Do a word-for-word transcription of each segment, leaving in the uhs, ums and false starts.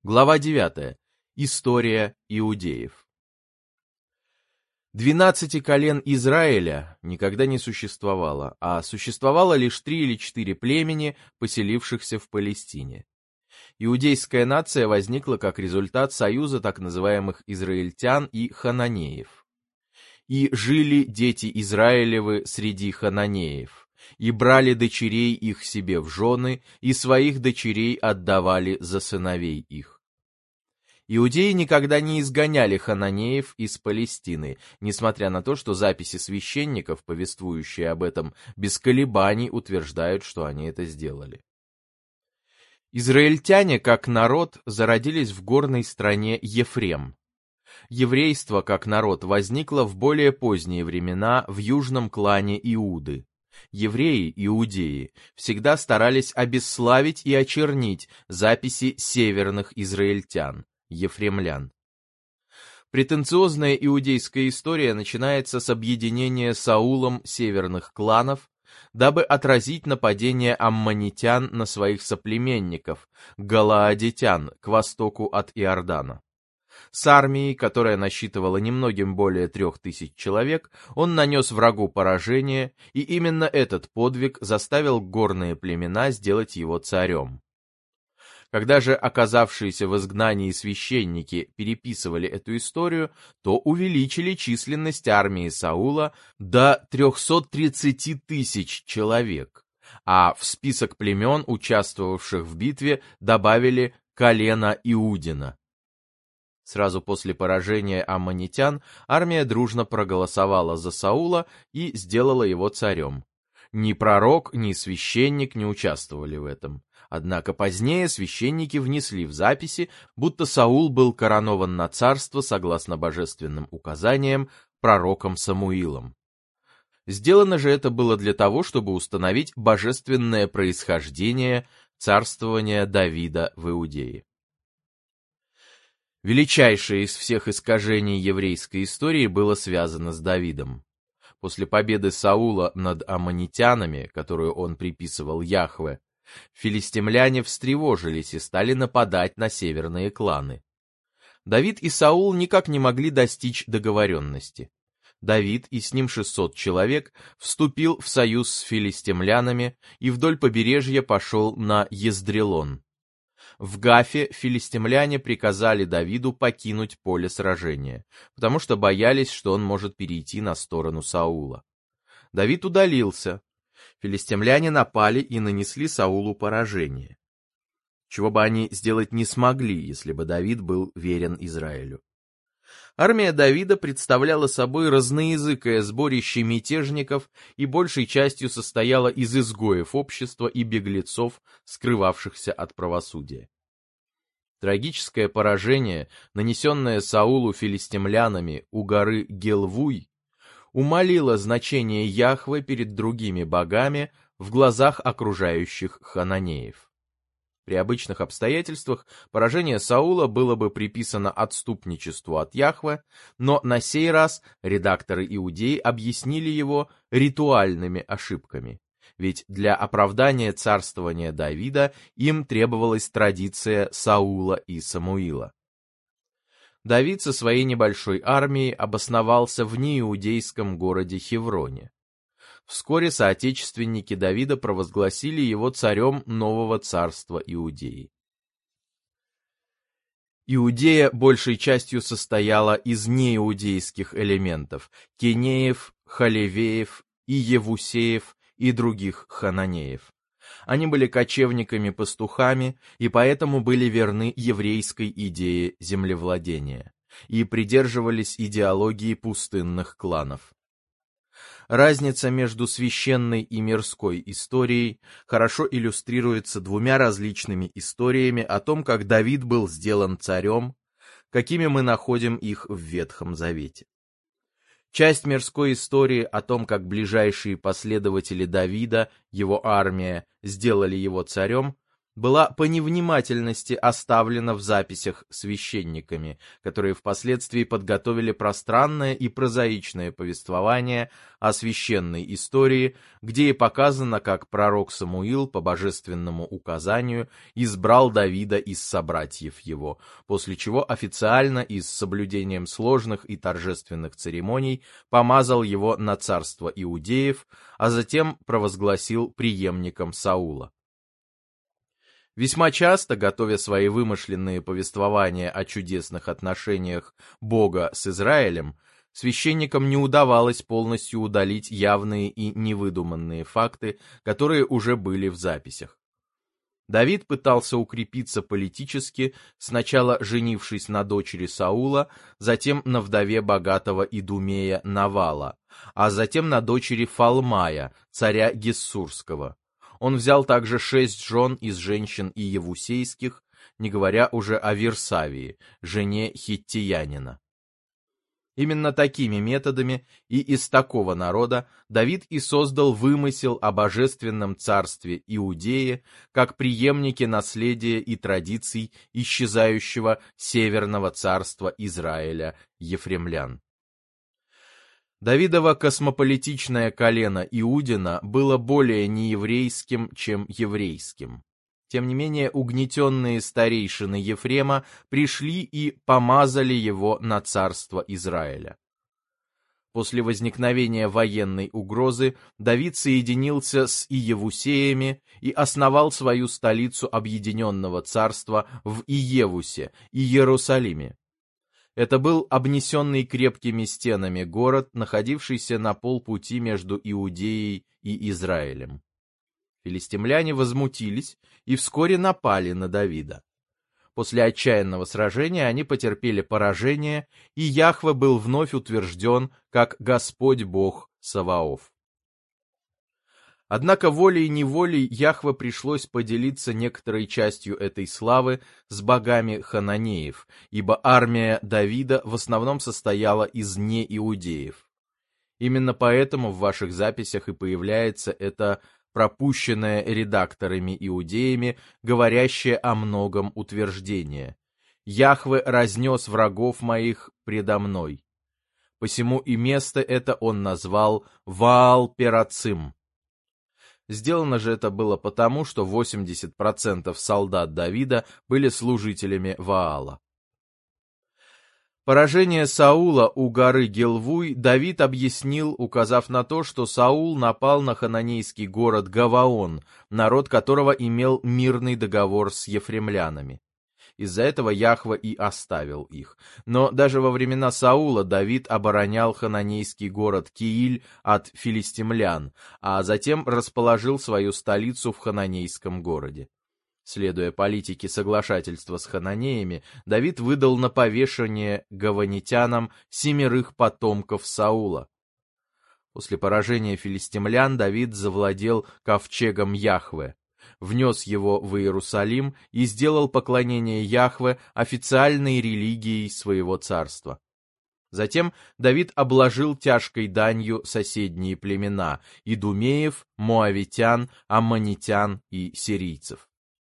Глава девятая. История иудеев. Двенадцати колен Израиля никогда не существовало, а существовало лишь три или четыре племени, поселившихся в Палестине. Иудейская нация возникла как результат союза так называемых израильтян и хананеев. «И жили дети Израилевы среди хананеев, и брали дочерей их себе в жены, и своих дочерей отдавали за сыновей их». Иудеи никогда не изгоняли хананеев из Палестины, несмотря на то, что записи священников, повествующие об этом, без колебаний утверждают, что они это сделали. Израильтяне, как народ, зародились в горной стране Ефрем. Еврейство, как народ, возникло в более поздние времена в южном клане Иуды. Евреи, иудеи, всегда старались обесславить и очернить записи северных израильтян, ефремлян. Претенциозная иудейская история начинается с объединения Саулом северных кланов, дабы отразить нападение аммонитян на своих соплеменников, галаадитян, к востоку от Иордана. С армией, которая насчитывала немногим более трех тысяч человек, он нанес врагу поражение, и именно этот подвиг заставил горные племена сделать его царем. Когда же оказавшиеся в изгнании священники переписывали эту историю, то увеличили численность армии Саула до трехсот тридцати тысяч человек, а в список племен, участвовавших в битве, добавили колено Иудина. Сразу после поражения аммонитян армия дружно проголосовала за Саула и сделала его царем. Ни пророк, ни священник не участвовали в этом. Однако позднее священники внесли в записи, будто Саул был коронован на царство согласно божественным указаниям пророком Самуилом. Сделано же это было для того, чтобы установить божественное происхождение царствования Давида в Иудее. Величайшее из всех искажений еврейской истории было связано с Давидом. После победы Саула над аммонитянами, которую он приписывал Яхве, филистимляне встревожились и стали нападать на северные кланы. Давид и Саул никак не могли достичь договоренности. Давид и с ним шестьсот человек вступил в союз с филистимлянами и вдоль побережья пошел на Ездрелон. В Гафе филистимляне приказали Давиду покинуть поле сражения, потому что боялись, что он может перейти на сторону Саула. Давид удалился. Филистимляне напали и нанесли Саулу поражение, чего бы они сделать не смогли, если бы Давид был верен Израилю. Армия Давида представляла собой разноязыкое сборище мятежников и большей частью состояла из изгоев общества и беглецов, скрывавшихся от правосудия. Трагическое поражение, нанесенное Саулу филистимлянами у горы Гелвуй, умалило значение Яхве перед другими богами в глазах окружающих хананеев. При обычных обстоятельствах поражение Саула было бы приписано отступничеству от Яхве, но на сей раз редакторы иудеи объяснили его ритуальными ошибками, ведь для оправдания царствования Давида им требовалась традиция Саула и Самуила. Давид со своей небольшой армией обосновался в неиудейском городе Хевроне. Вскоре соотечественники Давида провозгласили его царем нового царства Иудеи. Иудея большей частью состояла из неиудейских элементов – Кенеев, Халевеев, и Евусеев и других хананеев. Они были кочевниками-пастухами и поэтому были верны еврейской идее землевладения и придерживались идеологии пустынных кланов. Разница между священной и мирской историей хорошо иллюстрируется двумя различными историями о том, как Давид был сделан царем, какими мы находим их в Ветхом Завете. Часть мирской истории о том, как ближайшие последователи Давида, его армия, сделали его царем, была по невнимательности оставлена в записях священниками, которые впоследствии подготовили пространное и прозаичное повествование о священной истории, где и показано, как пророк Самуил по божественному указанию избрал Давида из собратьев его, после чего официально и с соблюдением сложных и торжественных церемоний помазал его на царство иудеев, а затем провозгласил преемником Саула. Весьма часто, готовя свои вымышленные повествования о чудесных отношениях Бога с Израилем, священникам не удавалось полностью удалить явные и невыдуманные факты, которые уже были в записях. Давид пытался укрепиться политически, сначала женившись на дочери Саула, затем на вдове богатого идумея Навала, а затем на дочери Фалмая, царя Гессурского. Он взял также шесть жен из женщин иевусейских, не говоря уже о Версавии, жене хиттиянина. Именно такими методами и из такого народа Давид и создал вымысел о божественном царстве Иудеи как преемнике наследия и традиций исчезающего северного царства Израиля, ефремлян. Давидово космополитичное колено Иудина было более нееврейским, чем еврейским. Тем не менее, угнетенные старейшины Ефрема пришли и помазали его на царство Израиля. После возникновения военной угрозы Давид соединился с иевусеями и основал свою столицу объединенного царства в Иевусе и Иерусалиме. Это был обнесенный крепкими стенами город, находившийся на полпути между Иудеей и Израилем. Филистимляне возмутились и вскоре напали на Давида. После отчаянного сражения они потерпели поражение, и Яхве был вновь утвержден как Господь Бог Саваоф. Однако волей-неволей Яхве пришлось поделиться некоторой частью этой славы с богами хананеев, ибо армия Давида в основном состояла из неиудеев. Именно поэтому в ваших записях и появляется это пропущенное редакторами-иудеями, говорящее о многом утверждение. «Яхве разнес врагов моих предо мной». Посему и место это он назвал Ваал-Перацим. Сделано же это было потому, что восемьдесят процентов солдат Давида были служителями Ваала. Поражение Саула у горы Гилвуй Давид объяснил, указав на то, что Саул напал на хананейский город Гаваон, народ которого имел мирный договор с ефремлянами. Из-за этого Яхве и оставил их. Но даже во времена Саула Давид оборонял хананейский город Кииль от филистимлян, а затем расположил свою столицу в хананейском городе. Следуя политике соглашательства с хананеями, Давид выдал на повешение гаванитянам семерых потомков Саула. После поражения филистимлян Давид завладел ковчегом Яхве, внес его в Иерусалим и сделал поклонение Яхве официальной религией своего царства. Затем Давид обложил тяжкой данью соседние племена – идумеев, моавитян, аммонитян и сирийцев.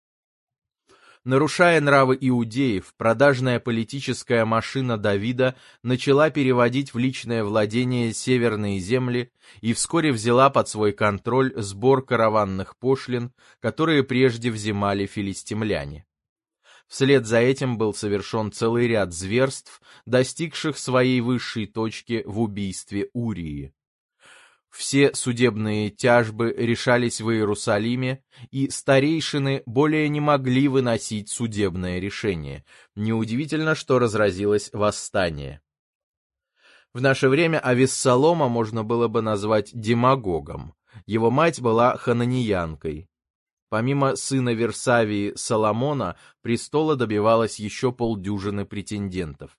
Нарушая нравы иудеев, продажная политическая машина Давида начала переводить в личное владение северные земли и вскоре взяла под свой контроль сбор караванных пошлин, которые прежде взимали филистимляне. Вслед за этим был совершен целый ряд зверств, достигших своей высшей точки в убийстве Урии. Все судебные тяжбы решались в Иерусалиме, и старейшины более не могли выносить судебное решение. Неудивительно, что разразилось восстание. В наше время Авессалома можно было бы назвать демагогом. Его мать была хананиянкой. Помимо сына Версавии Соломона, престола добивалось еще полдюжины претендентов.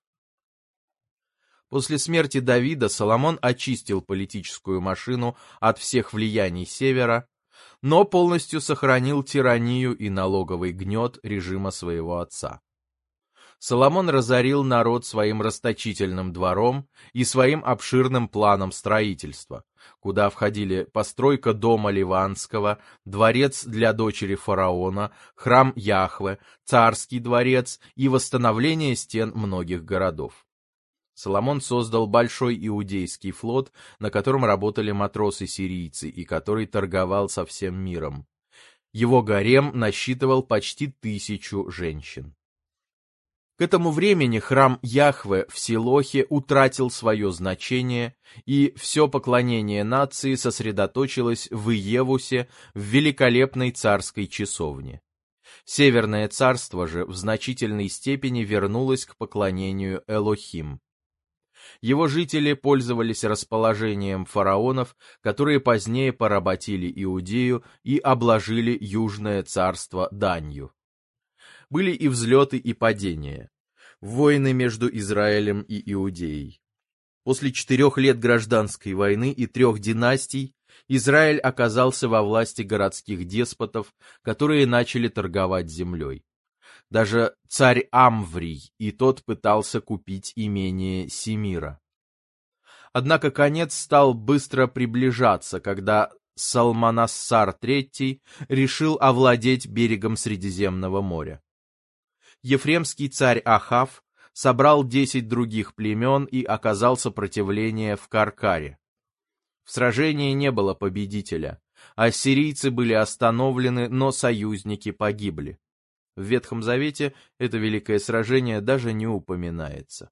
После смерти Давида Соломон очистил политическую машину от всех влияний севера, но полностью сохранил тиранию и налоговый гнет режима своего отца. Соломон разорил народ своим расточительным двором и своим обширным планом строительства, куда входили постройка дома Ливанского, дворец для дочери фараона, храм Яхве, царский дворец и восстановление стен многих городов. Соломон создал большой иудейский флот, на котором работали матросы-сирийцы и который торговал со всем миром. Его гарем насчитывал почти тысячу женщин. К этому времени храм Яхве в Силохе утратил свое значение, и все поклонение нации сосредоточилось в Иевусе, в великолепной царской часовне. Северное царство же в значительной степени вернулось к поклонению Элохим. Его жители пользовались расположением фараонов, которые позднее поработили Иудею и обложили Южное царство данью. Были и взлеты, и падения. Войны между Израилем и Иудеей. После четырех лет гражданской войны и трех династий Израиль оказался во власти городских деспотов, которые начали торговать землей. Даже царь Амврий и тот пытался купить имение Семира. Однако конец стал быстро приближаться, когда Салманассар третий решил овладеть берегом Средиземного моря. Ефремский царь Ахав собрал десять других племен и оказал сопротивление в Каркаре. В сражении не было победителя, ассирийцы были остановлены, но союзники погибли. В Ветхом Завете это великое сражение даже не упоминается.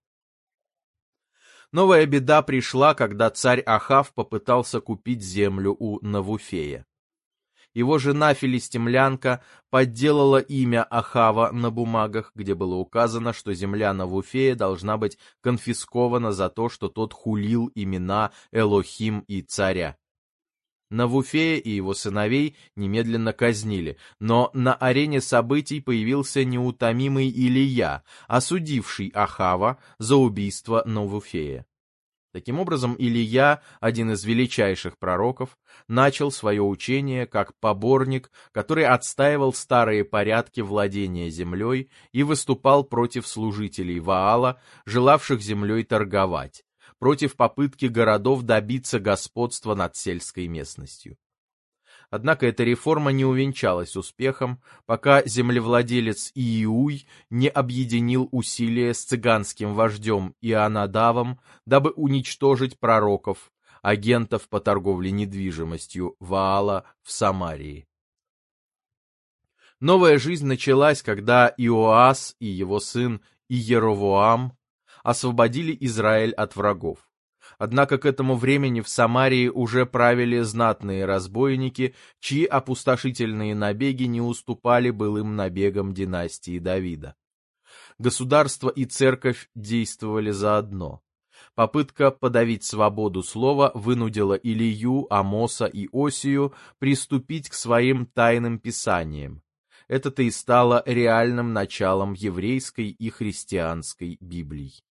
Новая беда пришла, когда царь Ахав попытался купить землю у Навуфея. Его жена-филистимлянка подделала имя Ахава на бумагах, где было указано, что земля Навуфея должна быть конфискована за то, что тот хулил имена Элохим и царя. Навуфея и его сыновей немедленно казнили, но на арене событий появился неутомимый Илия, осудивший Ахава за убийство Навуфея. Таким образом, Илия, один из величайших пророков, начал свое учение как поборник, который отстаивал старые порядки владения землей и выступал против служителей Ваала, желавших землей торговать, против попытки городов добиться господства над сельской местностью. Однако эта реформа не увенчалась успехом, пока землевладелец Ииуй не объединил усилия с цыганским вождем Ионадавом, дабы уничтожить пророков, агентов по торговле недвижимостью Ваала в Самарии. Новая жизнь началась, когда Иоас и его сын Иеровоам освободили Израиль от врагов. Однако к этому времени в Самарии уже правили знатные разбойники, чьи опустошительные набеги не уступали былым набегам династии Давида. Государство и церковь действовали заодно. Попытка подавить свободу слова вынудила Илию, Амоса и Осию приступить к своим тайным писаниям. Это-то и стало реальным началом еврейской и христианской Библий.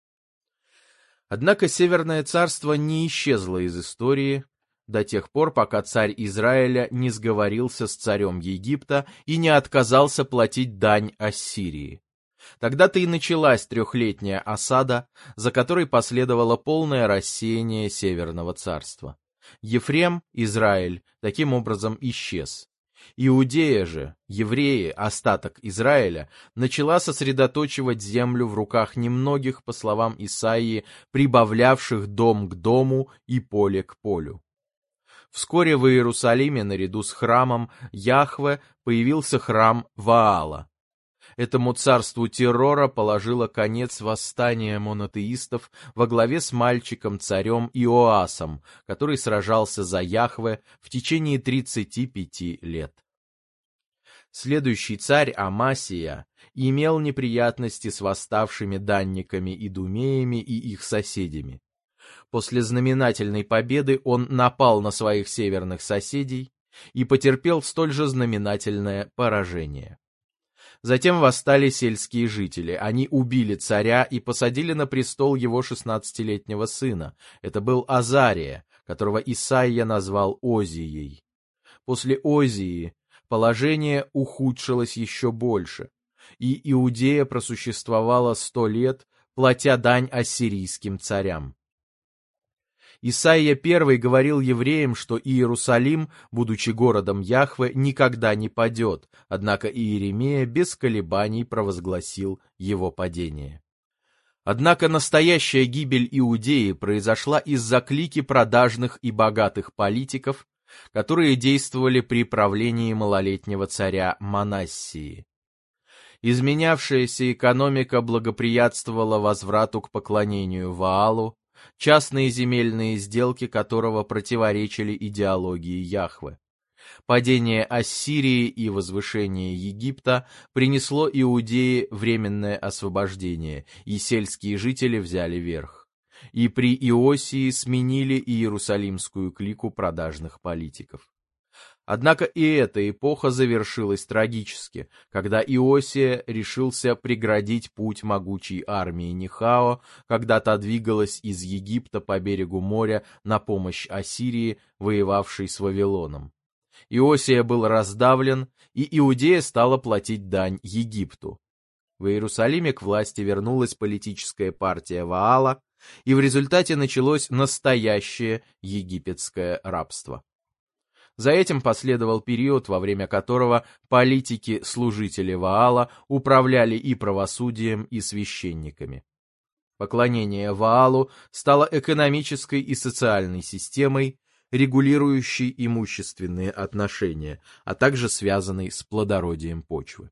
Однако Северное царство не исчезло из истории до тех пор, пока царь Израиля не сговорился с царем Египта и не отказался платить дань Ассирии. Тогда-то и началась трехлетняя осада, за которой последовало полное рассеяние Северного царства. Ефрем, Израиль, таким образом исчез. Иудея же, евреи, остаток Израиля, начала сосредоточивать землю в руках немногих, по словам Исаии, прибавлявших дом к дому и поле к полю. Вскоре в Иерусалиме наряду с храмом Яхве появился храм Ваала. Этому царству террора положило конец восстание монотеистов во главе с мальчиком-царем Иоасом, который сражался за Яхве в течение тридцати пяти лет. Следующий царь Амасия имел неприятности с восставшими данниками Идумеями и их соседями. После знаменательной победы он напал на своих северных соседей и потерпел столь же знаменательное поражение. Затем восстали сельские жители. Они убили царя и посадили на престол его шестнадцатилетнего сына. Это был Азария, которого Исаия назвал Озией. После Озии положение ухудшилось еще больше. и Иудея просуществовала сто лет, платя дань ассирийским царям. Исайя первый говорил евреям, что Иерусалим, будучи городом Яхве, никогда не падет, однако Иеремия без колебаний провозгласил его падение. Однако настоящая гибель Иудеи произошла из-за клики продажных и богатых политиков, которые действовали при правлении малолетнего царя Манассии. Изменявшаяся экономика благоприятствовала возврату к поклонению Ваалу, частные земельные сделки которого противоречили идеологии Яхве. Падение Ассирии и возвышение Египта принесло Иудее временное освобождение, и сельские жители взяли верх. И при Иосии сменили иерусалимскую клику продажных политиков. Однако и эта эпоха завершилась трагически, когда Иосия решился преградить путь могучей армии Нехао, когда та двигалась из Египта по берегу моря на помощь Ассирии, воевавшей с Вавилоном. Иосия был раздавлен, и Иудея стала платить дань Египту. В Иерусалиме к власти вернулась политическая партия Ваала, и в результате началось настоящее египетское рабство. За этим последовал период, во время которого политики-служители Ваала управляли и правосудием, и священниками. Поклонение Ваалу стало экономической и социальной системой, регулирующей имущественные отношения, а также связанной с плодородием почвы.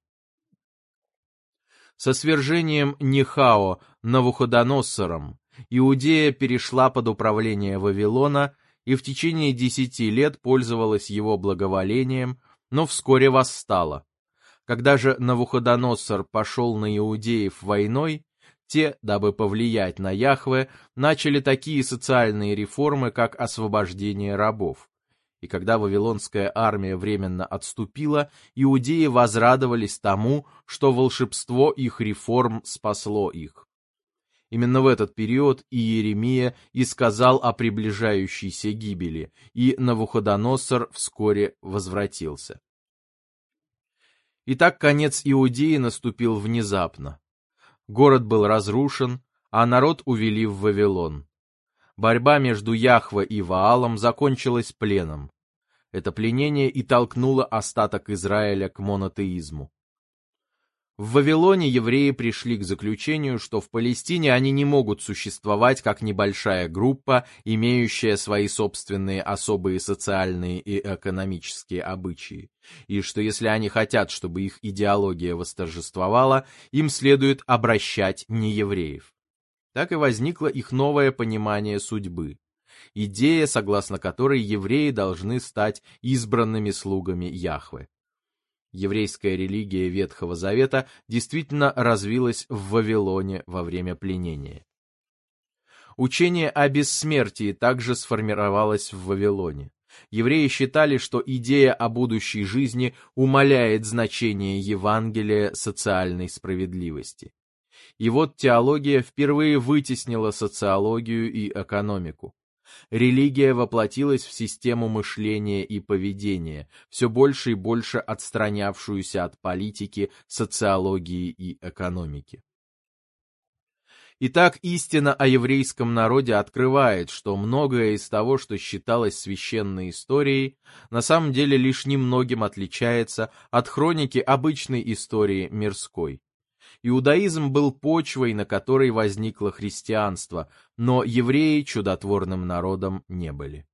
Со свержением Нехао Навуходоносором Иудея перешла под управление Вавилона и в течение десяти лет пользовалась его благоволением, но вскоре восстала. Когда же Навуходоносор пошел на иудеев войной, те, дабы повлиять на Яхве, начали такие социальные реформы, как освобождение рабов. И когда вавилонская армия временно отступила, иудеи возрадовались тому, что волшебство их реформ спасло их. Именно в этот период Иеремия и сказал о приближающейся гибели, и Навуходоносор вскоре возвратился. Итак, конец Иудеи наступил внезапно. Город был разрушен, а народ увели в Вавилон. Борьба между Яхве и Ваалом закончилась пленом. Это пленение и толкнуло остаток Израиля к монотеизму. В Вавилоне евреи пришли к заключению, что в Палестине они не могут существовать как небольшая группа, имеющая свои собственные особые социальные и экономические обычаи, и что если они хотят, чтобы их идеология восторжествовала, им следует обращать неевреев. Так и возникло их новое понимание судьбы. Идея, согласно которой евреи должны стать избранными слугами Яхве. Еврейская религия Ветхого Завета действительно развилась в Вавилоне во время пленения. Учение о бессмертии также сформировалось в Вавилоне. Евреи считали, что идея о будущей жизни умаляет значение Евангелия социальной справедливости. И вот теология впервые вытеснила социологию и экономику. Религия воплотилась в систему мышления и поведения, все больше и больше отстранявшуюся от политики, социологии и экономики. Итак, истина о еврейском народе открывает, что многое из того, что считалось священной историей, на самом деле лишь немногим отличается от хроники обычной истории мирской. Иудаизм был почвой, на которой возникло христианство, но евреи чудотворным народом не были.